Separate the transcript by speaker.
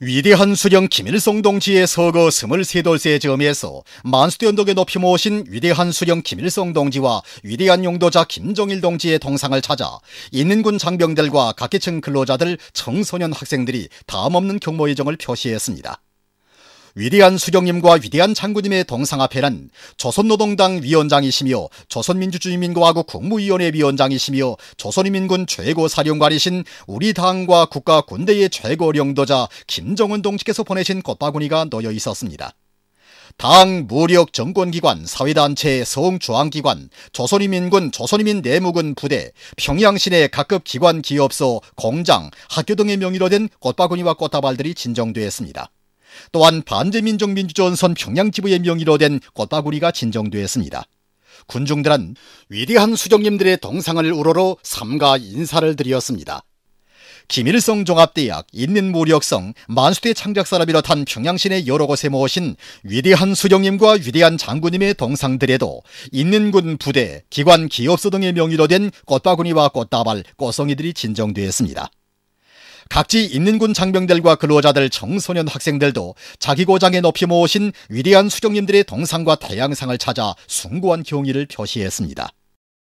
Speaker 1: 위대한 수령 김일성 동지의 서거 23돌째 즈음에서 만수대 언덕에 높이 모신 위대한 수령 김일성 동지와 위대한 용도자 김정일 동지의 동상을 찾아 인민군 장병들과 각계층 근로자들, 청소년 학생들이 다음없는 경모의정을 표시했습니다. 위대한 수령님과 위대한 장군님의 동상 앞에는 조선노동당 위원장이시며 조선민주주의민주화국 국무위원회 위원장이시며 조선인민군 최고사령관이신 우리 당과 국가 군대의 최고領導자 김정은 동지께서 보내신 꽃바구니가 놓여 있었습니다. 당, 무력, 정권기관, 사회단체, 성중앙기관, 조선인민군, 조선인민 내무군 부대, 평양시내 각급 기관, 기업소, 공장, 학교 등의 명의로 된 꽃바구니와 꽃다발들이 진정되었습니다. 또한 반대민족민주전선 평양지부의 명의로 된 꽃바구니가 진정되었습니다. 군중들은 위대한 수령님들의 동상을 우러러 삼가 인사를 드렸습니다. 김일성 종합대학, 인민무력성, 만수대 창작사를 비롯한 평양시 내 여러 곳에 모신 위대한 수령님과 위대한 장군님의 동상들에도 인민군 부대, 기관, 기업소 등의 명의로 된 꽃바구니와 꽃다발, 꽃송이들이 진정되었습니다. 각지 인민군 장병들과 근로자들, 청소년 학생들도 자기 고장에 높이 모으신 위대한 수령님들의 동상과 태양상을 찾아 숭고한 경의를 표시했습니다.